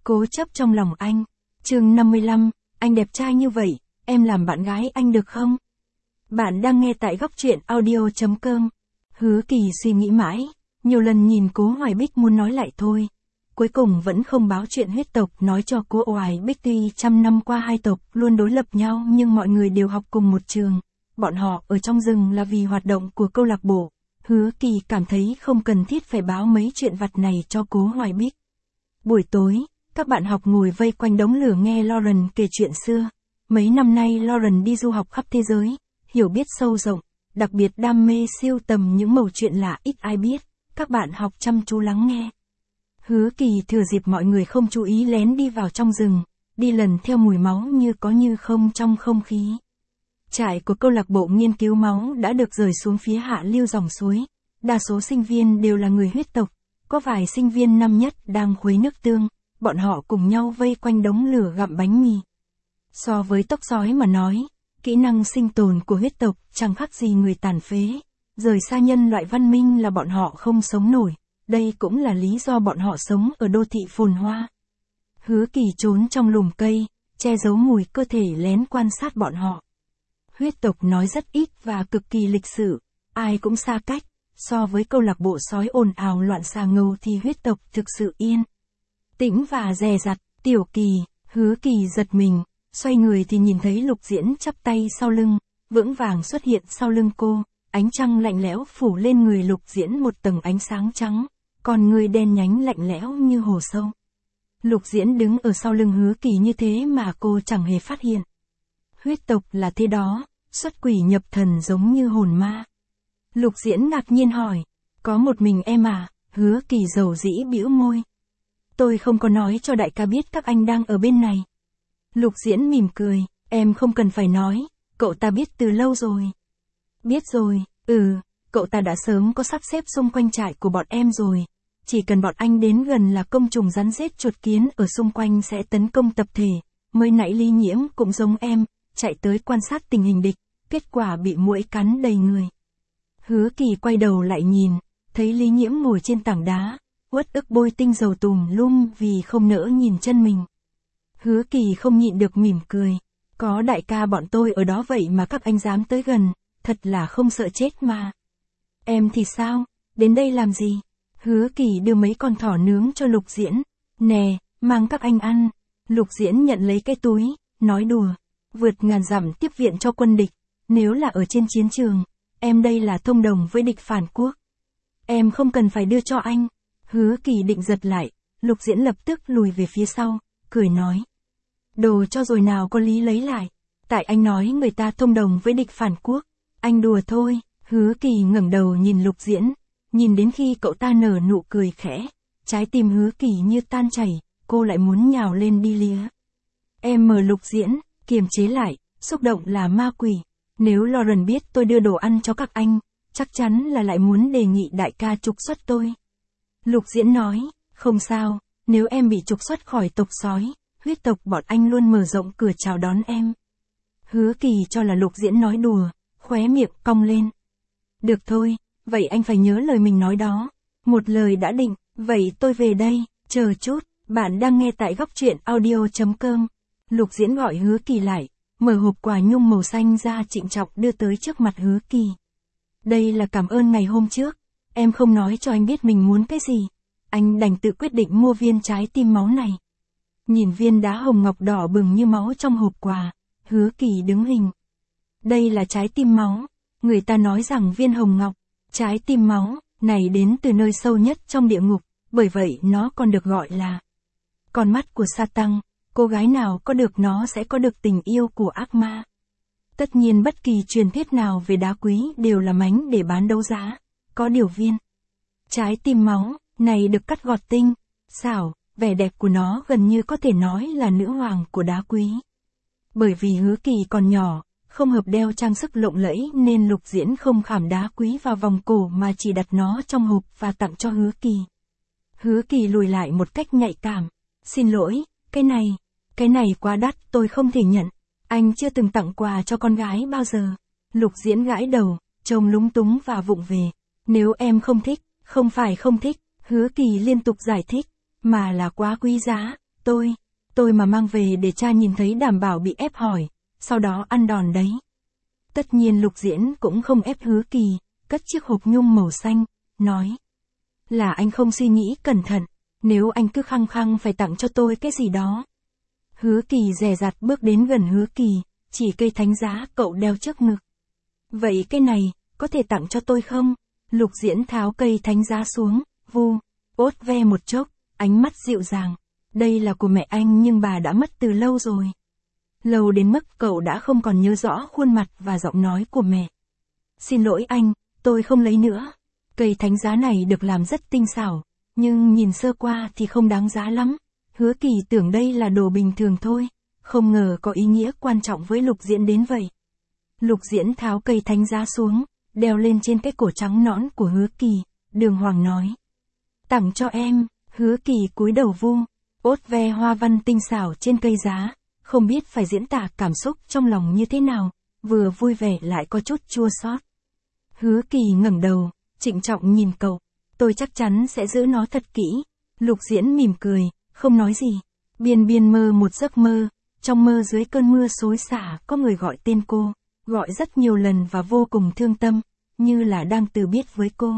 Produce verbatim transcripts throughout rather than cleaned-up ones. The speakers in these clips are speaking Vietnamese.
Cố chấp trong lòng anh. Chương năm mươi lăm, anh đẹp trai như vậy, em làm bạn gái anh được không? Bạn đang nghe tại góc truyện audio chấm com. Hứa Kỳ suy nghĩ mãi, nhiều lần nhìn Cố Hoài Bích muốn nói lại thôi. Cuối cùng vẫn không báo chuyện huyết tộc nói cho Cố Hoài Bích. Tuy trăm năm qua hai tộc luôn đối lập nhau nhưng mọi người đều học cùng một trường. Bọn họ ở trong rừng là vì hoạt động của câu lạc bộ. Hứa Kỳ cảm thấy không cần thiết phải báo mấy chuyện vặt này cho Cố Hoài Bích. Buổi tối, các bạn học ngồi vây quanh đống lửa nghe Lauren kể chuyện xưa. Mấy năm nay Lauren đi du học khắp thế giới, hiểu biết sâu rộng, đặc biệt đam mê siêu tầm những mẩu chuyện lạ ít ai biết. Các bạn học chăm chú lắng nghe. Hứa Kỳ thừa dịp mọi người không chú ý lén đi vào trong rừng, đi lần theo mùi máu như có như không trong không khí. Trại của câu lạc bộ nghiên cứu máu đã được rời xuống phía hạ lưu dòng suối. Đa số sinh viên đều là người huyết tộc, có vài sinh viên năm nhất đang khuấy nước tương, bọn họ cùng nhau vây quanh đống lửa gặm bánh mì. So với tóc sói mà nói, kỹ năng sinh tồn của huyết tộc chẳng khác gì người tàn phế. Rời xa nhân loại văn minh là bọn họ không sống nổi, đây cũng là lý do bọn họ sống ở đô thị phồn hoa. Hứa Kỳ trốn trong lùm cây, che giấu mùi cơ thể lén quan sát bọn họ. Huyết tộc nói rất ít và cực kỳ lịch sự, ai cũng xa cách, so với câu lạc bộ sói ồn ào loạn xà ngầu thì huyết tộc thực sự yên tĩnh và dè dặt. Tiểu Kỳ, Hứa Kỳ giật mình, xoay người thì nhìn thấy Lục Diễn chắp tay sau lưng, vững vàng xuất hiện sau lưng cô, ánh trăng lạnh lẽo phủ lên người Lục Diễn một tầng ánh sáng trắng, còn người đen nhánh lạnh lẽo như hồ sâu. Lục Diễn đứng ở sau lưng Hứa Kỳ như thế mà cô chẳng hề phát hiện. Huyết tộc là thế đó, xuất quỷ nhập thần giống như hồn ma. Lục Diễn ngạc nhiên hỏi, có một mình em à? Hứa Kỳ dầu dĩ bĩu môi. Tôi không có nói cho đại ca biết các anh đang ở bên này. Lục Diễn mỉm cười, em không cần phải nói, cậu ta biết từ lâu rồi. Biết rồi, ừ, cậu ta đã sớm có sắp xếp xung quanh trại của bọn em rồi. Chỉ cần bọn anh đến gần là công trùng rắn rết chuột kiến ở xung quanh sẽ tấn công tập thể. Mới nãy Lý Nhiễm cũng giống em, chạy tới quan sát tình hình địch, kết quả bị muỗi cắn đầy người. Hứa Kỳ quay đầu lại nhìn, thấy Lý Nhiễm ngồi trên tảng đá, uất ức bôi tinh dầu tùm lum vì không nỡ nhìn chân mình. Hứa Kỳ không nhịn được mỉm cười, có đại ca bọn tôi ở đó vậy mà các anh dám tới gần, thật là không sợ chết mà. Em thì sao, đến đây làm gì? Hứa Kỳ đưa mấy con thỏ nướng cho Lục Diễn, nè, mang các anh ăn. Lục Diễn nhận lấy cái túi, nói đùa, vượt ngàn dặm tiếp viện cho quân địch, nếu là ở trên chiến trường, em đây là thông đồng với địch phản quốc. Em không cần phải đưa cho anh. Hứa Kỳ định giật lại, Lục Diễn lập tức lùi về phía sau, cười nói. Đồ cho rồi nào có lý lấy lại, tại anh nói người ta thông đồng với địch phản quốc, anh đùa thôi. Hứa Kỳ ngẩng đầu nhìn Lục Diễn, nhìn đến khi cậu ta nở nụ cười khẽ, trái tim Hứa Kỳ như tan chảy, cô lại muốn nhào lên đi lía. Em mờ Lục Diễn, kiềm chế lại, xúc động là ma quỷ, nếu Lauren biết tôi đưa đồ ăn cho các anh, chắc chắn là lại muốn đề nghị đại ca trục xuất tôi. Lục Diễn nói, không sao, nếu em bị trục xuất khỏi tộc sói, huyết tộc bọn anh luôn mở rộng cửa chào đón em. Hứa Kỳ cho là Lục Diễn nói đùa, khóe miệng cong lên. Được thôi, vậy anh phải nhớ lời mình nói đó. Một lời đã định, vậy tôi về đây, chờ chút, bạn đang nghe tại góc truyện audio chấm com. Lục Diễn gọi Hứa Kỳ lại, mở hộp quà nhung màu xanh ra trịnh trọng đưa tới trước mặt Hứa Kỳ. Đây là cảm ơn ngày hôm trước, em không nói cho anh biết mình muốn cái gì. Anh đành tự quyết định mua viên trái tim máu này. Nhìn viên đá hồng ngọc đỏ bừng như máu trong hộp quà, Hứa Kỳ đứng hình. Đây là trái tim máu, người ta nói rằng viên hồng ngọc, trái tim máu, này đến từ nơi sâu nhất trong địa ngục, bởi vậy nó còn được gọi là con mắt của Satan. Cô gái nào có được nó sẽ có được tình yêu của ác ma. Tất nhiên bất kỳ truyền thuyết nào về đá quý đều là mánh để bán đấu giá. Có điều viên trái tim máu này được cắt gọt tinh xảo, vẻ đẹp của nó gần như có thể nói là nữ hoàng của đá quý. Bởi vì Hứa Kỳ còn nhỏ, không hợp đeo trang sức lộng lẫy nên Lục Diễn không khảm đá quý vào vòng cổ mà chỉ đặt nó trong hộp và tặng cho Hứa Kỳ. Hứa Kỳ lùi lại một cách nhạy cảm. Xin lỗi, cái này, cái này quá đắt, tôi không thể nhận. Anh chưa từng tặng quà cho con gái bao giờ. Lục Diễn gãi đầu, trông lúng túng và vụng về. Nếu em không thích, không phải không thích, Hứa Kỳ liên tục giải thích, mà là quá quý giá, tôi, tôi mà mang về để cha nhìn thấy đảm bảo bị ép hỏi, sau đó ăn đòn đấy. Tất nhiên Lục Diễn cũng không ép Hứa Kỳ, cất chiếc hộp nhung màu xanh, nói. Là anh không suy nghĩ cẩn thận, nếu anh cứ khăng khăng phải tặng cho tôi cái gì đó. Hứa Kỳ dè dặt bước đến gần Hứa Kỳ, chỉ cây thánh giá cậu đeo trước ngực. Vậy cái này, có thể tặng cho tôi không? Lục Diễn tháo cây thánh giá xuống, vu, ốt ve một chốc, ánh mắt dịu dàng. Đây là của mẹ anh nhưng bà đã mất từ lâu rồi. Lâu đến mức cậu đã không còn nhớ rõ khuôn mặt và giọng nói của mẹ. Xin lỗi anh, tôi không lấy nữa. Cây thánh giá này được làm rất tinh xảo, nhưng nhìn sơ qua thì không đáng giá lắm. Hứa Kỳ tưởng đây là đồ bình thường thôi, không ngờ có ý nghĩa quan trọng với Lục Diễn đến vậy. Lục Diễn tháo cây thánh giá xuống, đeo lên trên cái cổ trắng nõn của Hứa Kỳ, đường hoàng nói. Tặng cho em. Hứa Kỳ cúi đầu vu, ốt ve hoa văn tinh xảo trên cây giá, không biết phải diễn tả cảm xúc trong lòng như thế nào, vừa vui vẻ lại có chút chua xót. Hứa Kỳ ngẩng đầu, trịnh trọng nhìn cậu, tôi chắc chắn sẽ giữ nó thật kỹ. Lục Diễn mỉm cười, không nói gì. Biên Biên mơ một giấc mơ, trong mơ dưới cơn mưa xối xả có người gọi tên cô, gọi rất nhiều lần và vô cùng thương tâm, như là đang từ biệt với cô.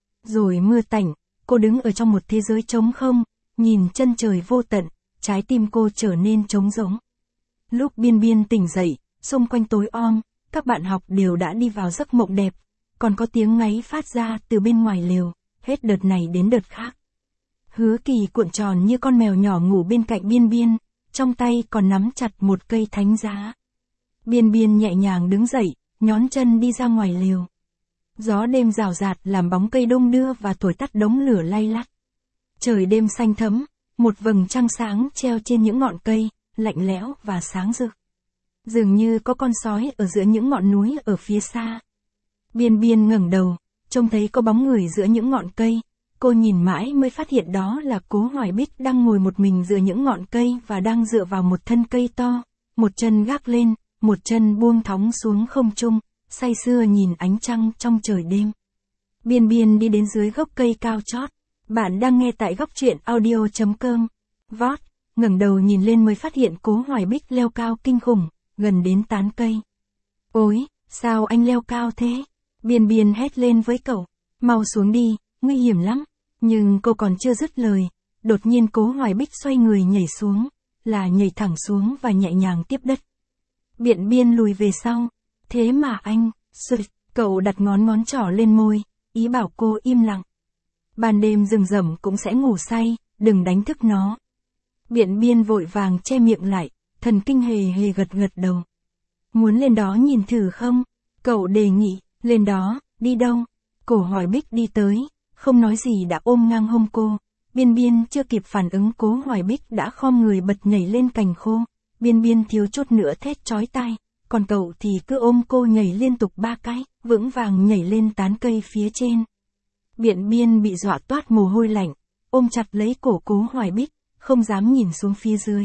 Rồi mưa tạnh, cô đứng ở trong một thế giới trống không, nhìn chân trời vô tận, trái tim cô trở nên trống rỗng. Lúc Biên Biên tỉnh dậy, xung quanh tối om, các bạn học đều đã đi vào giấc mộng đẹp, còn có tiếng ngáy phát ra từ bên ngoài lều, hết đợt này đến đợt khác. Hứa Kỳ cuộn tròn như con mèo nhỏ ngủ bên cạnh Biên Biên, trong tay còn nắm chặt một cây thánh giá. Biên Biên nhẹ nhàng đứng dậy, nhón chân đi ra ngoài lều. Gió đêm rào rạt làm bóng cây đung đưa và thổi tắt đống lửa lay lắt. Trời đêm xanh thẫm, một vầng trăng sáng treo trên những ngọn cây, lạnh lẽo và sáng rực. Dường như có con sói ở giữa những ngọn núi ở phía xa. Biên Biên ngẩng đầu, trông thấy có bóng người giữa những ngọn cây. Cô nhìn mãi mới phát hiện đó là Cố Hoài Bích đang ngồi một mình giữa những ngọn cây và đang dựa vào một thân cây to, một chân gác lên, một chân buông thõng xuống không trung, say sưa nhìn ánh trăng trong trời đêm. Biên Biên đi đến dưới gốc cây cao chót. Bạn đang nghe tại góc truyện audio chấm com. Vót, ngẩng đầu nhìn lên mới phát hiện Cố Hoài Bích leo cao kinh khủng, gần đến tán cây. Ôi, sao anh leo cao thế? Biên Biên hét lên với cậu. Mau xuống đi, nguy hiểm lắm. Nhưng cô còn chưa dứt lời, đột nhiên Cố Hoài Bích xoay người nhảy xuống, là nhảy thẳng xuống và nhẹ nhàng tiếp đất. Biện Biên lùi về sau. Thế mà anh, sụt, cậu đặt ngón ngón trỏ lên môi, ý bảo cô im lặng. Ban đêm rừng rậm cũng sẽ ngủ say, đừng đánh thức nó. Biện Biên vội vàng che miệng lại, thần kinh hề hề gật gật đầu. Muốn lên đó nhìn thử không? Cậu đề nghị, lên đó, đi đâu? Cố Hoài Bích đi tới, không nói gì đã ôm ngang hông cô. Biên Biên chưa kịp phản ứng Cố Hoài Bích đã khom người bật nhảy lên cành khô. Biên Biên thiếu chút nữa thét chói tai, còn cậu thì cứ ôm cô nhảy liên tục ba cái, vững vàng nhảy lên tán cây phía trên. Biện Biên bị dọa toát mồ hôi lạnh, ôm chặt lấy cổ Cố Hoài Bích, không dám nhìn xuống phía dưới.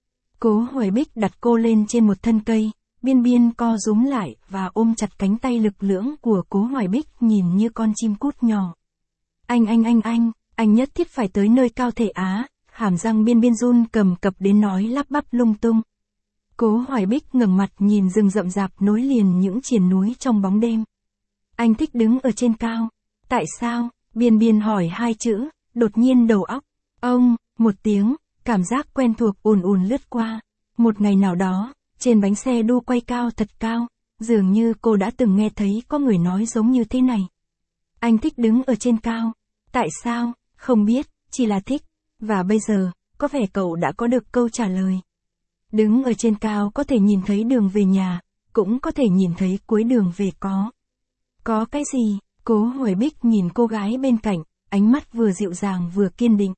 Cố Hoài Bích đặt cô lên trên một thân cây, Biên Biên co rúm lại và ôm chặt cánh tay lực lưỡng của Cố Hoài Bích nhìn như con chim cút nhỏ. Anh anh anh anh, anh nhất thiết phải tới nơi cao thể Á, hàm răng Biên Biên run cầm cập đến nói lắp bắp lung tung. Cố Hoài Bích ngẩng mặt nhìn rừng rậm rạp nối liền những triền núi trong bóng đêm. Anh thích đứng ở trên cao. Tại sao? Biên Biên hỏi hai chữ, đột nhiên đầu óc. Ông, một tiếng, cảm giác quen thuộc ùn ùn lướt qua. Một ngày nào đó, trên bánh xe đu quay cao thật cao, dường như cô đã từng nghe thấy có người nói giống như thế này. Anh thích đứng ở trên cao. Tại sao? Không biết, chỉ là thích. Và bây giờ, có vẻ cậu đã có được câu trả lời. Đứng ở trên cao có thể nhìn thấy đường về nhà, cũng có thể nhìn thấy cuối đường về có. Có cái gì? Cố Hoài Bích nhìn cô gái bên cạnh, ánh mắt vừa dịu dàng vừa kiên định.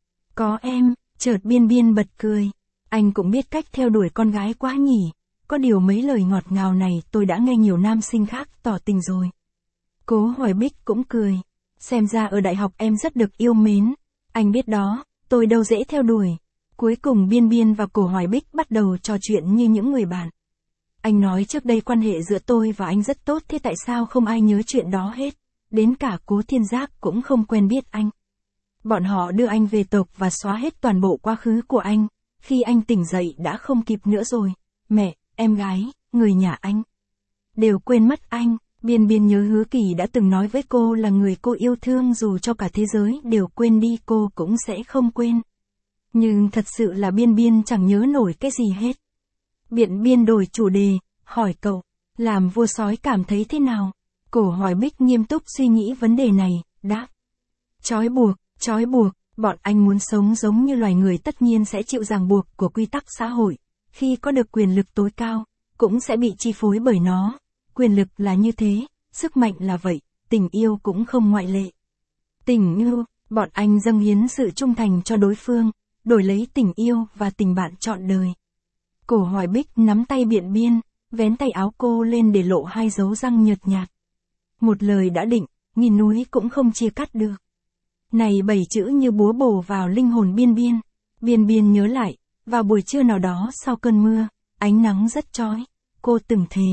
Có em, chợt Biên Biên bật cười. Anh cũng biết cách theo đuổi con gái quá nhỉ, có điều mấy lời ngọt ngào này tôi đã nghe nhiều nam sinh khác tỏ tình rồi. Cố Hoài Bích cũng cười. Xem ra ở đại học em rất được yêu mến. Anh biết đó, tôi đâu dễ theo đuổi. Cuối cùng Biên Biên và Cố Hoài Bích bắt đầu trò chuyện như những người bạn. Anh nói trước đây quan hệ giữa tôi và anh rất tốt, thế tại sao không ai nhớ chuyện đó hết? Đến cả Cố Thiên Giác cũng không quen biết anh. Bọn họ đưa anh về tộc và xóa hết toàn bộ quá khứ của anh. Khi anh tỉnh dậy đã không kịp nữa rồi. Mẹ, em gái, người nhà anh đều quên mất anh. Biên Biên nhớ Hứa Kỳ đã từng nói với cô là người cô yêu thương, dù cho cả thế giới đều quên đi cô cũng sẽ không quên. Nhưng thật sự là Biên Biên chẳng nhớ nổi cái gì hết. Biện Biên đổi chủ đề, hỏi cậu, làm vua sói cảm thấy thế nào? Cổ Hoài Bích nghiêm túc suy nghĩ vấn đề này, đáp. Trói buộc, trói buộc, bọn anh muốn sống giống như loài người tất nhiên sẽ chịu ràng buộc của quy tắc xã hội. Khi có được quyền lực tối cao, cũng sẽ bị chi phối bởi nó. Quyền lực là như thế, sức mạnh là vậy, tình yêu cũng không ngoại lệ. Tình yêu, bọn anh dâng hiến sự trung thành cho đối phương, đổi lấy tình yêu và tình bạn trọn đời. Cổ Hoài Bích nắm tay Biện Biên, vén tay áo cô lên để lộ hai dấu răng nhợt nhạt. Một lời đã định, nghìn núi cũng không chia cắt được. Này bảy chữ như búa bổ vào linh hồn Biên Biên. Biên Biên nhớ lại, vào buổi trưa nào đó sau cơn mưa, ánh nắng rất chói, cô từng thề.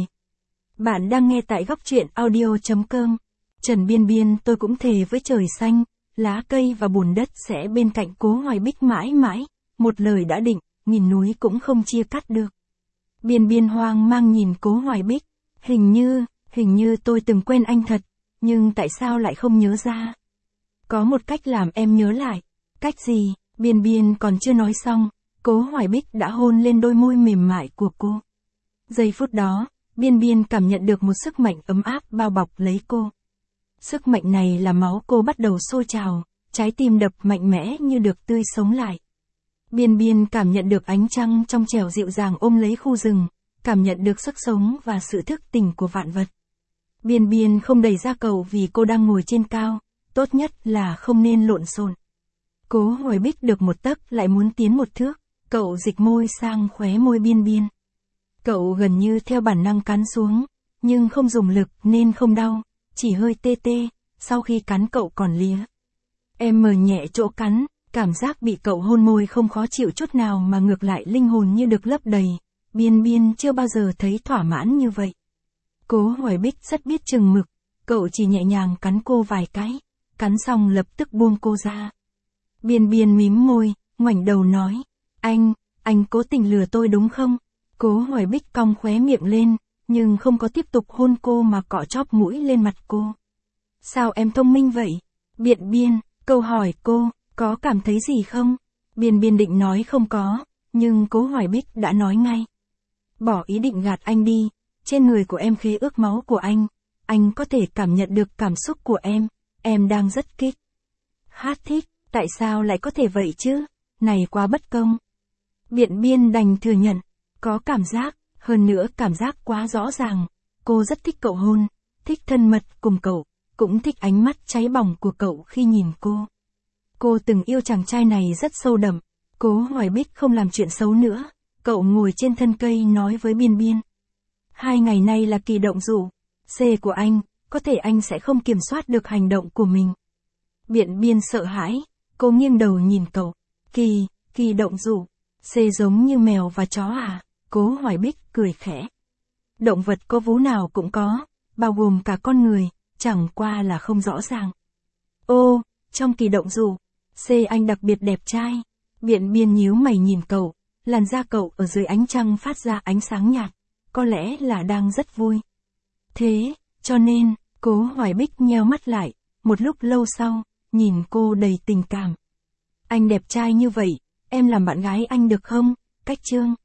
Bạn đang nghe tại góc truyện audio chấm com. Trần Biên Biên, tôi cũng thề với trời xanh, lá cây và bùn đất sẽ bên cạnh Cố Hoài Bích mãi mãi. Một lời đã định, nghìn núi cũng không chia cắt được. Biên Biên hoang mang nhìn Cố Hoài Bích. Hình như, hình như tôi từng quên anh thật, nhưng tại sao lại không nhớ ra? Có một cách làm em nhớ lại. Cách gì? Biên Biên còn chưa nói xong, Cố Hoài Bích đã hôn lên đôi môi mềm mại của cô. Giây phút đó, Biên Biên cảm nhận được một sức mạnh ấm áp bao bọc lấy cô. Sức mạnh này là máu cô bắt đầu sôi trào, trái tim đập mạnh mẽ như được tươi sống lại. Biên Biên cảm nhận được ánh trăng trong trẻo dịu dàng ôm lấy khu rừng, cảm nhận được sức sống và sự thức tỉnh của vạn vật. Biên Biên không đẩy ra cậu vì cô đang ngồi trên cao, tốt nhất là không nên lộn xộn. Cố Hoài Bích được một tấc lại muốn tiến một thước, cậu dịch môi sang khóe môi Biên Biên. Cậu gần như theo bản năng cắn xuống, nhưng không dùng lực nên không đau, chỉ hơi tê tê, sau khi cắn cậu còn lía. Em mờ nhẹ chỗ cắn, cảm giác bị cậu hôn môi không khó chịu chút nào mà ngược lại linh hồn như được lấp đầy. Biên Biên chưa bao giờ thấy thỏa mãn như vậy. Cố Hoài Bích rất biết chừng mực, cậu chỉ nhẹ nhàng cắn cô vài cái, cắn xong lập tức buông cô ra. Biên Biên mím môi, ngoảnh đầu nói, anh, anh cố tình lừa tôi đúng không? Cố Hoài Bích cong khóe miệng lên, nhưng không có tiếp tục hôn cô mà cọ chóp mũi lên mặt cô. Sao em thông minh vậy? Biện Biên, câu hỏi cô, có cảm thấy gì không? Biên Biên định nói không có, nhưng Cố Hoài Bích đã nói ngay. Bỏ ý định gạt anh đi, trên người của em khế ước máu của anh, anh có thể cảm nhận được cảm xúc của em, em đang rất kích. Hát thích, tại sao lại có thể vậy chứ? Này quá bất công. Biện Biên đành thừa nhận, có cảm giác, hơn nữa cảm giác quá rõ ràng. Cô rất thích cậu hôn, thích thân mật cùng cậu, cũng thích ánh mắt cháy bỏng của cậu khi nhìn cô. Cô từng yêu chàng trai này rất sâu đậm. Cố Hoài Bích không làm chuyện xấu nữa, cậu ngồi trên thân cây nói với Biên Biên. Hai ngày nay là kỳ động dụ, C của anh, có thể anh sẽ không kiểm soát được hành động của mình. Biện Biên sợ hãi, cô nghiêng đầu nhìn cậu. Kỳ, kỳ động dụ, C giống như mèo và chó à? Cố Hoài Bích cười khẽ. Động vật có vú nào cũng có, bao gồm cả con người, chẳng qua là không rõ ràng. Ô, trong kỳ động dụ, C anh đặc biệt đẹp trai. Biện Biên nhíu mày nhìn cậu, làn da cậu ở dưới ánh trăng phát ra ánh sáng nhạt, có lẽ là đang rất vui. Thế, cho nên, Cố Hoài Bích nheo mắt lại, một lúc lâu sau, nhìn cô đầy tình cảm. Anh đẹp trai như vậy, em làm bạn gái anh được không? Cách chương.